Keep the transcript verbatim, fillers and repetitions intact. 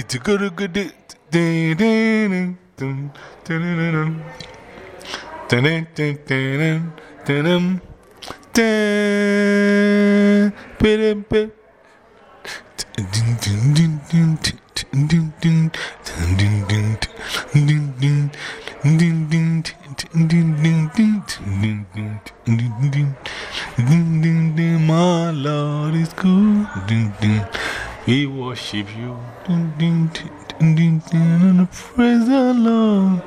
to go to good. Dun, dun, dun, dun, dun, dun, dun, dun, dun, dun, dun. My Lord is good. We worship you. And praise the Lord.